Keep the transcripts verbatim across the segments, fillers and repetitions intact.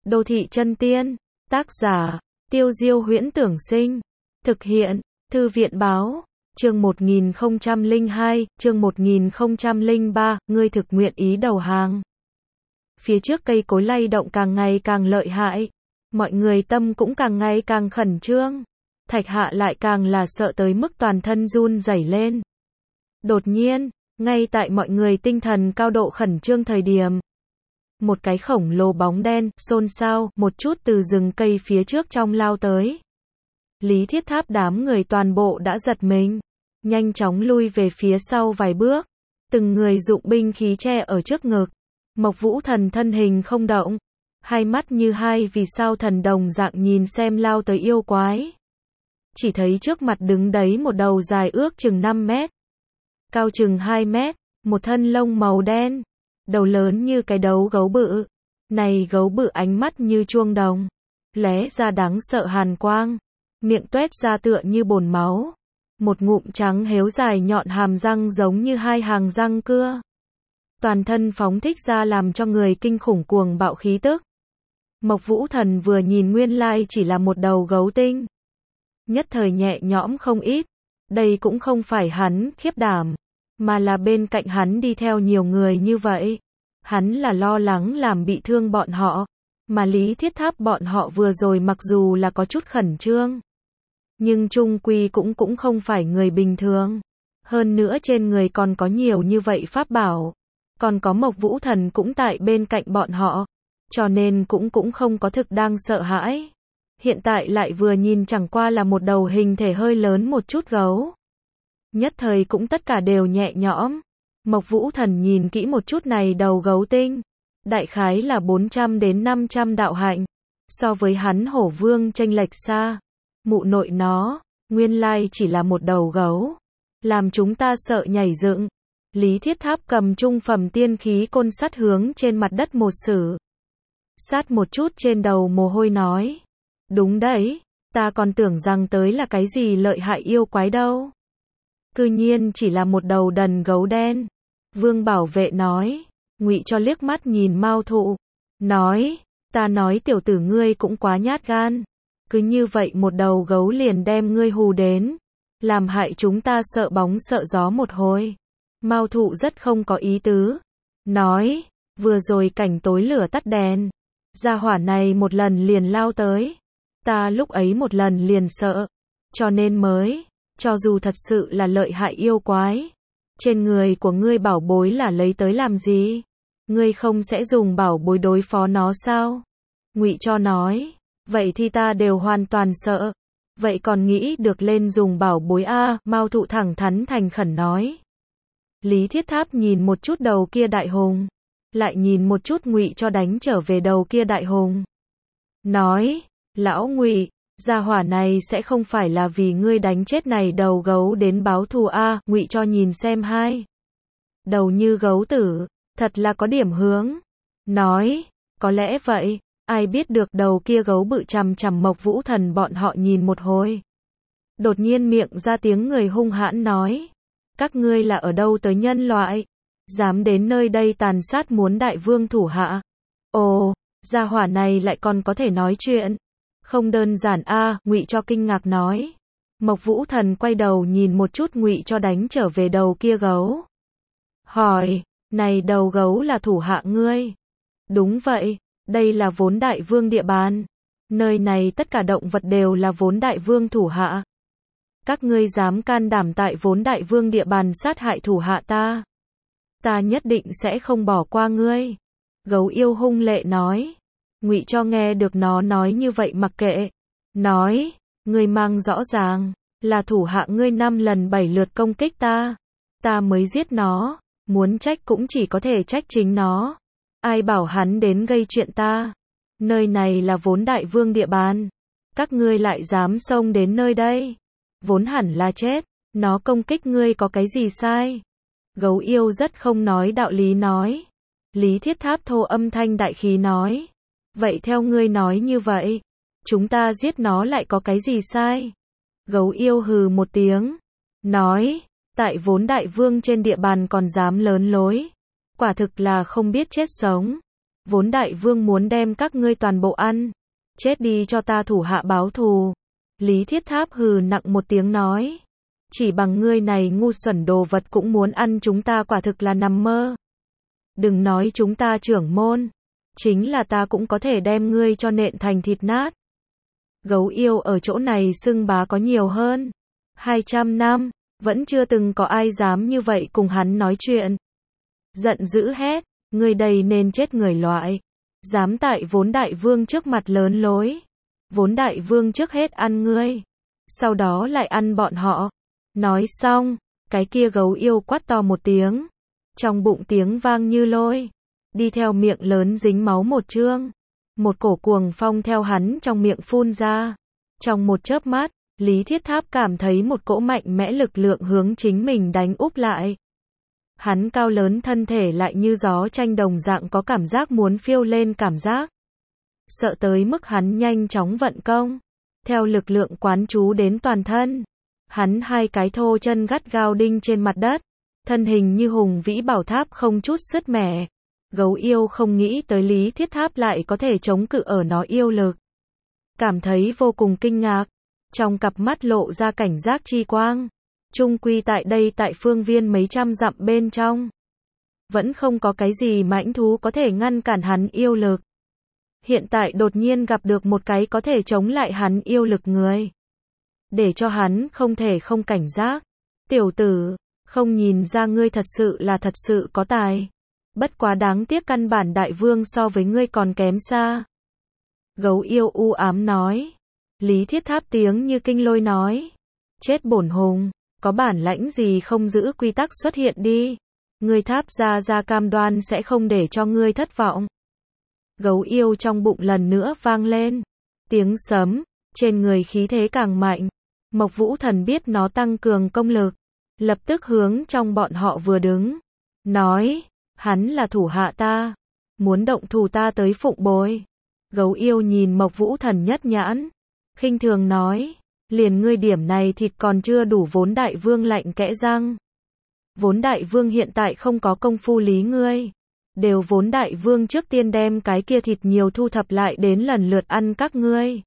Đô thị chân tiên, tác giả, Tiêu Diêu Huyễn Tưởng Sinh, thực hiện, Thư viện Báo, chương một nghìn không trăm lẻ hai, chương một nghìn không trăm lẻ ba, ngươi thực nguyện ý đầu hàng. Phía trước cây cối lay động càng ngày càng lợi hại, mọi người tâm cũng càng ngày càng khẩn trương, Thạch Hạ lại càng là sợ tới mức toàn thân run rẩy lên. Đột nhiên, ngay tại mọi người tinh thần cao độ khẩn trương thời điểm, một cái khổng lồ bóng đen, xôn xao, một chút từ rừng cây phía trước trong lao tới. Lý Thiết Tháp đám người toàn bộ đã giật mình, nhanh chóng lui về phía sau vài bước, từng người dụng binh khí che ở trước ngực. Mộc Vũ Thần thân hình không động, hai mắt như hai vì sao thần đồng dạng nhìn xem lao tới yêu quái. Chỉ thấy trước mặt đứng đấy một đầu dài ước chừng năm mét, cao chừng hai mét, một thân lông màu đen, đầu lớn như cái đấu gấu bự. Này gấu bự ánh mắt như chuông đồng, lóe ra đáng sợ hàn quang, miệng tuét ra tựa như bồn máu, một ngụm trắng héo dài nhọn hàm răng giống như hai hàng răng cưa. Toàn thân phóng thích ra làm cho người kinh khủng cuồng bạo khí tức. Mộc Vũ Thần vừa nhìn nguyên lai chỉ là một đầu gấu tinh, nhất thời nhẹ nhõm không ít. Đây cũng không phải hắn khiếp đảm, mà là bên cạnh hắn đi theo nhiều người như vậy. Hắn là lo lắng làm bị thương bọn họ, mà Lý Thiết Tháp bọn họ vừa rồi mặc dù là có chút khẩn trương, nhưng chung quy cũng cũng không phải người bình thường. Hơn nữa trên người còn có nhiều như vậy pháp bảo, còn có Mộc Vũ Thần cũng tại bên cạnh bọn họ, cho nên cũng cũng không có thực đang sợ hãi. Hiện tại lại vừa nhìn chẳng qua là một đầu hình thể hơi lớn một chút gấu. Nhất thời cũng tất cả đều nhẹ nhõm. Mộc Vũ Thần nhìn kỹ một chút này đầu gấu tinh, đại khái là bốn trăm đến năm trăm đạo hạnh, so với hắn Hổ Vương chênh lệch xa. Mụ nội nó, nguyên lai chỉ là một đầu gấu, làm chúng ta sợ nhảy dựng. Lý Thiết Tháp cầm trung phẩm tiên khí côn sắt hướng trên mặt đất một sử. Sát một chút trên đầu mồ hôi nói, đúng đấy, ta còn tưởng rằng tới là cái gì lợi hại yêu quái đâu. Cư nhiên chỉ là một đầu đần gấu đen. Vương Bảo Vệ nói, Ngụy Cho liếc mắt nhìn Mao Thụ, nói, ta nói tiểu tử ngươi cũng quá nhát gan, cứ như vậy một đầu gấu liền đem ngươi hù đến, làm hại chúng ta sợ bóng sợ gió một hồi. Mao Thụ rất không có ý tứ, nói, vừa rồi cảnh tối lửa tắt đèn, gia hỏa này một lần liền lao tới, ta lúc ấy một lần liền sợ, cho nên mới, cho dù thật sự là lợi hại yêu quái, trên người của ngươi bảo bối là lấy tới làm gì? Ngươi không sẽ dùng bảo bối đối phó nó sao? Ngụy Cho nói, vậy thì ta đều hoàn toàn sợ, vậy còn nghĩ được lên dùng bảo bối a? À, Mao Thụ thẳng thắn thành khẩn nói. Lý Thiết Tháp nhìn một chút đầu kia đại hùng, lại nhìn một chút Ngụy Cho đánh trở về đầu kia đại hùng, nói, lão Ngụy, gia hỏa này sẽ không phải là vì ngươi đánh chết này đầu gấu đến báo thù a? À, Ngụy Cho nhìn xem hai đầu như gấu tử, thật là có điểm hướng, nói, có lẽ vậy, ai biết được. Đầu kia gấu bự chằm chằm Mộc Vũ Thần bọn họ nhìn một hồi, đột nhiên miệng ra tiếng người hung hãn nói, các ngươi là ở đâu tới nhân loại, dám đến nơi đây tàn sát muốn đại vương thủ hạ? Ồ, gia hỏa này lại còn có thể nói chuyện, không đơn giản a? À, Ngụy Cho kinh ngạc nói. Mộc Vũ Thần quay đầu nhìn một chút Ngụy Cho đánh trở về đầu kia gấu, hỏi, này đầu gấu là thủ hạ ngươi? Đúng vậy, đây là vốn đại vương địa bàn, nơi này tất cả động vật đều là vốn đại vương thủ hạ. Các ngươi dám can đảm tại vốn đại vương địa bàn sát hại thủ hạ ta, ta nhất định sẽ không bỏ qua ngươi. Gấu yêu hung lệ nói. Ngụy Cho nghe được nó nói như vậy mặc kệ, nói, ngươi mang rõ ràng là thủ hạ ngươi năm lần bảy lượt công kích ta, ta mới giết nó, muốn trách cũng chỉ có thể trách chính nó, ai bảo hắn đến gây chuyện ta, nơi này là vốn đại vương địa bàn, các ngươi lại dám xông đến nơi đây, vốn hẳn là chết, nó công kích ngươi có cái gì sai? Gấu yêu rất không nói đạo lý nói. Lý Thiết Tháp thô âm thanh đại khí nói, vậy theo ngươi nói như vậy, chúng ta giết nó lại có cái gì sai? Gấu yêu hừ một tiếng, nói, tại vốn đại vương trên địa bàn còn dám lớn lối, quả thực là không biết chết sống. Vốn đại vương muốn đem các ngươi toàn bộ ăn. Chết đi cho ta thủ hạ báo thù. Lý Thiết Tháp hừ nặng một tiếng nói. Chỉ bằng ngươi này ngu xuẩn đồ vật cũng muốn ăn chúng ta, quả thực là nằm mơ. Đừng nói chúng ta trưởng môn. Chính là ta cũng có thể đem ngươi cho nện thành thịt nát. Gấu yêu ở chỗ này xưng bá có nhiều hơn hai trăm năm, vẫn chưa từng có ai dám như vậy cùng hắn nói chuyện. Giận dữ hét, ngươi đây nên chết người loại. Dám tại vốn đại vương trước mặt lớn lối. Vốn đại vương trước hết ăn ngươi, sau đó lại ăn bọn họ. Nói xong, cái kia gấu yêu quát to một tiếng. Trong bụng tiếng vang như lôi. Đi theo miệng lớn dính máu một chương. Một cổ cuồng phong theo hắn trong miệng phun ra. Trong một chớp mắt, Lý Thiết Tháp cảm thấy một cỗ mạnh mẽ lực lượng hướng chính mình đánh úp lại. Hắn cao lớn thân thể lại như gió tranh đồng dạng có cảm giác muốn phiêu lên cảm giác. Sợ tới mức hắn nhanh chóng vận công. Theo lực lượng quán chú đến toàn thân. Hắn hai cái thô chân gắt gao đinh trên mặt đất. Thân hình như hùng vĩ bảo tháp không chút sứt mẻ. Gấu yêu không nghĩ tới Lý Thiết Tháp lại có thể chống cự ở nó yêu lực. Cảm thấy vô cùng kinh ngạc. Trong cặp mắt lộ ra cảnh giác chi quang. Chung quy tại đây tại phương viên mấy trăm dặm bên trong. Vẫn không có cái gì mãnh thú có thể ngăn cản hắn yêu lực. Hiện tại đột nhiên gặp được một cái có thể chống lại hắn yêu lực người. Để cho hắn không thể không cảnh giác. Tiểu tử, không nhìn ra ngươi thật sự là thật sự có tài. Bất quá đáng tiếc căn bản đại vương so với ngươi còn kém xa. Gấu yêu u ám nói. Lý Thiết Tháp tiếng như kinh lôi nói. Chết bổn hùng, có bản lãnh gì không giữ quy tắc xuất hiện đi. Ngươi Tháp ra ra cam đoan sẽ không để cho ngươi thất vọng. Gấu yêu trong bụng lần nữa vang lên. Tiếng sấm, trên người khí thế càng mạnh. Mộc Vũ Thần biết nó tăng cường công lực. Lập tức hướng trong bọn họ vừa đứng. Nói, hắn là thủ hạ ta. Muốn động thủ ta tới phụng bồi. Gấu yêu nhìn Mộc Vũ Thần nhất nhãn. Khinh thường nói, liền ngươi điểm này thịt còn chưa đủ vốn đại vương lạnh kẽ răng. Vốn đại vương hiện tại không có công phu lý ngươi. Đều vốn đại vương trước tiên đem cái kia thịt nhiều thu thập lại đến lần lượt ăn các ngươi.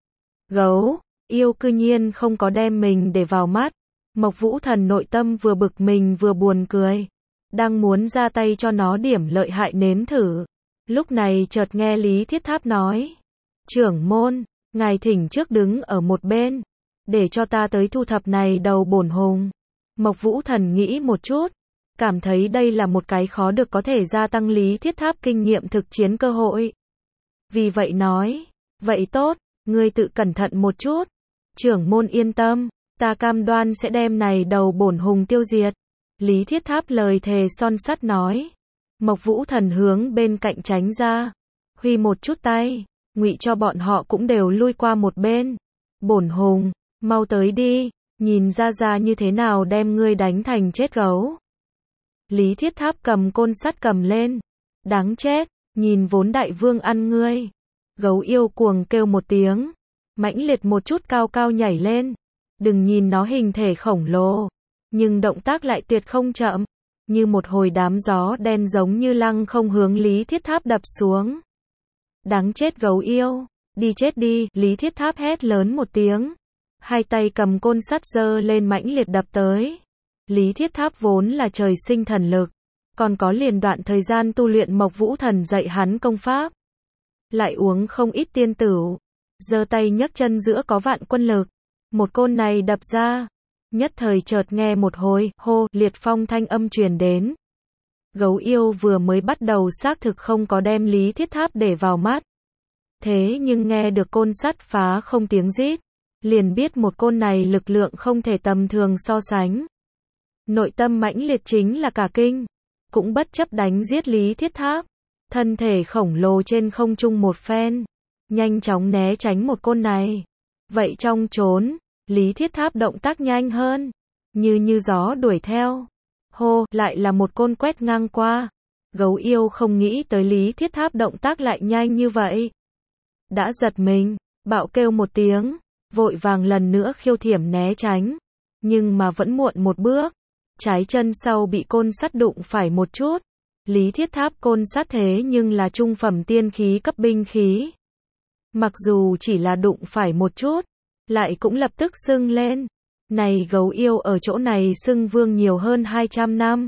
Gấu, yêu cư nhiên không có đem mình để vào mắt. Mộc Vũ Thần nội tâm vừa bực mình vừa buồn cười. Đang muốn ra tay cho nó điểm lợi hại nếm thử. Lúc này chợt nghe Lý Thiết Tháp nói. Trưởng môn, ngài thỉnh trước đứng ở một bên. Để cho ta tới thu thập này đầu bổn hùng. Mộc Vũ Thần nghĩ một chút. Cảm thấy đây là một cái khó được có thể gia tăng Lý Thiết Tháp kinh nghiệm thực chiến cơ hội. Vì vậy nói. Vậy tốt, ngươi tự cẩn thận một chút. Trưởng môn yên tâm. Ta cam đoan sẽ đem này đầu bổn hùng tiêu diệt. Lý Thiết Tháp lời thề son sắt nói. Mộc Vũ Thần hướng bên cạnh tránh ra. Huy một chút tay. Ngụy cho bọn họ cũng đều lui qua một bên. Bổn hùng, mau tới đi. Nhìn ra ra như thế nào đem ngươi đánh thành chết gấu. Lý Thiết Tháp cầm côn sắt cầm lên. Đáng chết, nhìn vốn đại vương ăn ngươi. Gấu yêu cuồng kêu một tiếng. Mãnh liệt một chút cao cao nhảy lên. Đừng nhìn nó hình thể khổng lồ. Nhưng động tác lại tuyệt không chậm. Như một hồi đám gió đen giống như lăng không hướng Lý Thiết Tháp đập xuống. Đáng chết gấu yêu. Đi chết đi. Lý Thiết Tháp hét lớn một tiếng. Hai tay cầm côn sắt giơ lên mãnh liệt đập tới. Lý Thiết Tháp vốn là trời sinh thần lực. Còn có liền đoạn thời gian tu luyện Mộc Vũ Thần dạy hắn công pháp. Lại uống không ít tiên tửu. Giơ tay nhấc chân giữa có vạn quân lực. Một côn này đập ra. Nhất thời chợt nghe một hồi, hô, liệt phong thanh âm truyền đến. Gấu yêu vừa mới bắt đầu xác thực không có đem Lý Thiết Tháp để vào mắt. Thế nhưng nghe được côn sắt phá không tiếng rít. Liền biết một côn này lực lượng không thể tầm thường so sánh. Nội tâm mãnh liệt chính là cả kinh. Cũng bất chấp đánh giết Lý Thiết Tháp. Thân thể khổng lồ trên không trung một phen. Nhanh chóng né tránh một côn này. Vậy trong trốn, Lý Thiết Tháp động tác nhanh hơn. Như như gió đuổi theo. Hô, lại là một côn quét ngang qua. Gấu yêu không nghĩ tới Lý Thiết Tháp động tác lại nhanh như vậy. Đã giật mình, bạo kêu một tiếng. Vội vàng lần nữa khiêu thiểm né tránh. Nhưng mà vẫn muộn một bước. Trái chân sau bị côn sắt đụng phải một chút. Lý Thiết Tháp côn sắt thế nhưng là trung phẩm tiên khí cấp binh khí. Mặc dù chỉ là đụng phải một chút, lại cũng lập tức sưng lên. Này gấu yêu ở chỗ này xưng vương nhiều hơn hai trăm năm.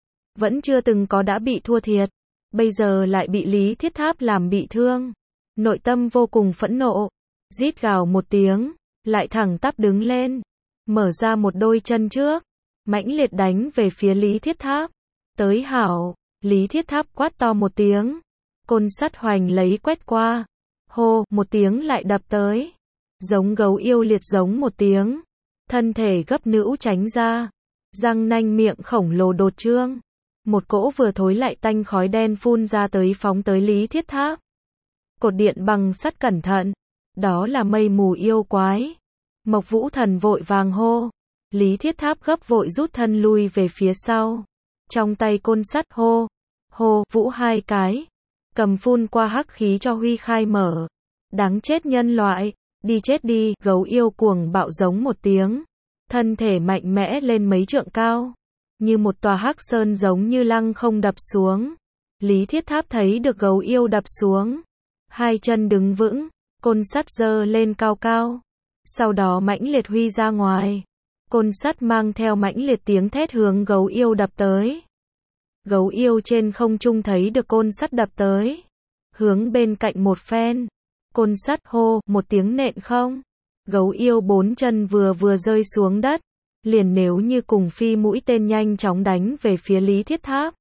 Vẫn chưa từng có đã bị thua thiệt. Bây giờ lại bị Lý Thiết Tháp làm bị thương. Nội tâm vô cùng phẫn nộ. Rít gào một tiếng, lại thẳng tắp đứng lên. Mở ra một đôi chân trước. Mãnh liệt đánh về phía Lý Thiết Tháp. Tới hảo, Lý Thiết Tháp quát to một tiếng. Côn sắt hoành lấy quét qua. Hô, một tiếng lại đập tới. Giống gấu yêu liệt giống một tiếng. Thân thể gấp nữ tránh ra. Răng nanh miệng khổng lồ đột trương. Một cỗ vừa thối lại tanh khói đen phun ra tới phóng tới Lý Thiết Tháp. Cột điện bằng sắt cẩn thận. Đó là mây mù yêu quái. Mộc Vũ Thần vội vàng hô. Lý Thiết Tháp gấp vội rút thân lui về phía sau. Trong tay côn sắt hô. Hô, vũ hai cái. Cầm phun qua hắc khí cho huy khai mở. Đáng chết nhân loại. Đi chết đi, gấu yêu cuồng bạo giống một tiếng. Thân thể mạnh mẽ lên mấy trượng cao. Như một tòa hắc sơn giống như lăng không đập xuống. Lý Thiết Tháp thấy được gấu yêu đập xuống. Hai chân đứng vững, côn sắt giơ lên cao cao. Sau đó mãnh liệt huy ra ngoài. Côn sắt mang theo mãnh liệt tiếng thét hướng gấu yêu đập tới. Gấu yêu trên không trung thấy được côn sắt đập tới. Hướng bên cạnh một phen. Côn sắt hô, một tiếng nện không. Gấu yêu bốn chân vừa vừa rơi xuống đất. Liền nếu như cùng phi mũi tên nhanh chóng đánh về phía Lý Thiết Tháp.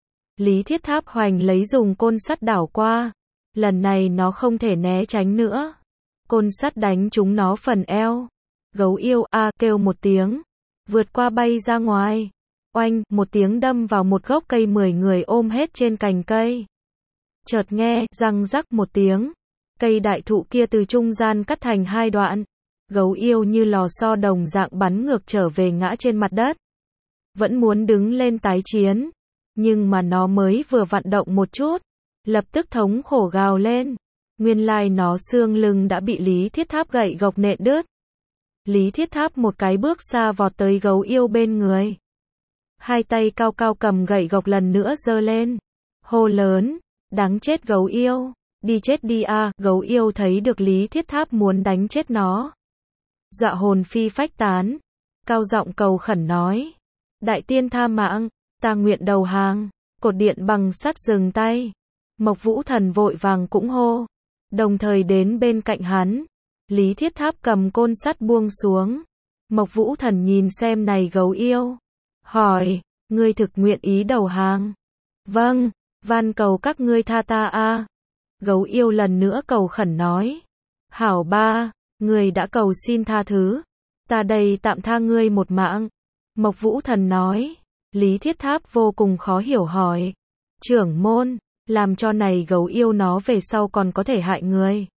Lý Thiết Tháp hoành lấy dùng côn sắt đảo qua. Lần này nó không thể né tránh nữa. Côn sắt đánh trúng nó phần eo. Gấu yêu a kêu một tiếng. Vượt qua bay ra ngoài. Oanh, một tiếng đâm vào một gốc cây mười người ôm hết trên cành cây. Chợt nghe, răng rắc một tiếng. Cây đại thụ kia từ trung gian cắt thành hai đoạn. Gấu yêu như lò xo đồng dạng bắn ngược trở về ngã trên mặt đất. Vẫn muốn đứng lên tái chiến. Nhưng mà nó mới vừa vận động một chút. Lập tức thống khổ gào lên. Nguyên lai nó xương lưng đã bị Lý Thiết Tháp gậy gộc nện đứt. Lý Thiết Tháp một cái bước xa vọt tới gấu yêu bên người. Hai tay cao cao cầm gậy gộc lần nữa giơ lên. Hô lớn. Đáng chết gấu yêu. Đi chết đi a. Gấu yêu thấy được Lý Thiết Tháp muốn đánh chết nó. Dọa hồn phi phách tán. Cao giọng cầu khẩn nói. Đại tiên tha mạng. Ta nguyện đầu hàng. Cột điện bằng sắt dừng tay. Mộc Vũ Thần vội vàng cũng hô. Đồng thời đến bên cạnh hắn. Lý Thiết Tháp cầm côn sắt buông xuống. Mộc Vũ Thần nhìn xem này gấu yêu. Hỏi. Ngươi thực nguyện ý đầu hàng? Vâng. Van cầu các ngươi tha ta a. Gấu yêu lần nữa cầu khẩn nói. Hảo ba. Ngươi đã cầu xin tha thứ. Ta đây tạm tha ngươi một mạng. Mộc Vũ Thần nói. Lý Thiết Tháp vô cùng khó hiểu hỏi. Trưởng môn. Làm cho này gấu yêu nó về sau còn có thể hại người.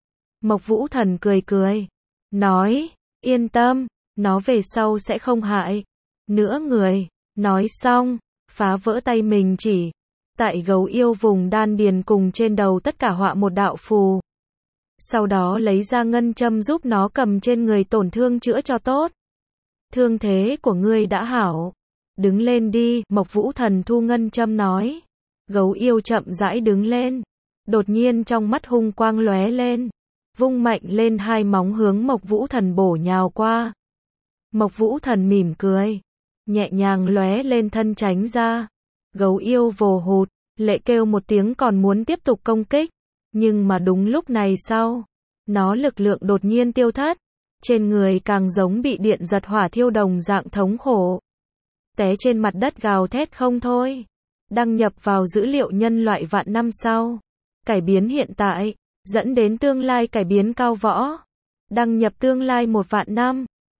Mộc Vũ Thần cười cười. Nói. Yên tâm. Nó về sau sẽ không hại. Nữa người. Nói xong. Phá vỡ tay mình chỉ. Tại gấu yêu vùng đan điền cùng trên đầu tất cả họa một đạo phù. Sau đó lấy ra ngân châm giúp nó cầm trên người tổn thương chữa cho tốt. Thương thế của ngươi đã hảo. Đứng lên đi, Mộc Vũ Thần thu ngân châm nói. Gấu yêu chậm rãi đứng lên. Đột nhiên trong mắt hung quang lóe lên. Vung mạnh lên hai móng hướng Mộc Vũ Thần bổ nhào qua. Mộc Vũ Thần mỉm cười. Nhẹ nhàng lóe lên thân tránh ra. Gấu yêu vồ hụt. Lệ kêu một tiếng còn muốn tiếp tục công kích. Nhưng mà đúng lúc này sau. Nó lực lượng đột nhiên tiêu thất. Trên người càng giống bị điện giật hỏa thiêu đồng dạng thống khổ. Té trên mặt đất gào thét không thôi. Đăng nhập vào dữ liệu nhân loại vạn năm sau. Cải biến hiện tại. Dẫn đến tương lai cải biến cao võ. Đăng nhập tương lai một vạn năm.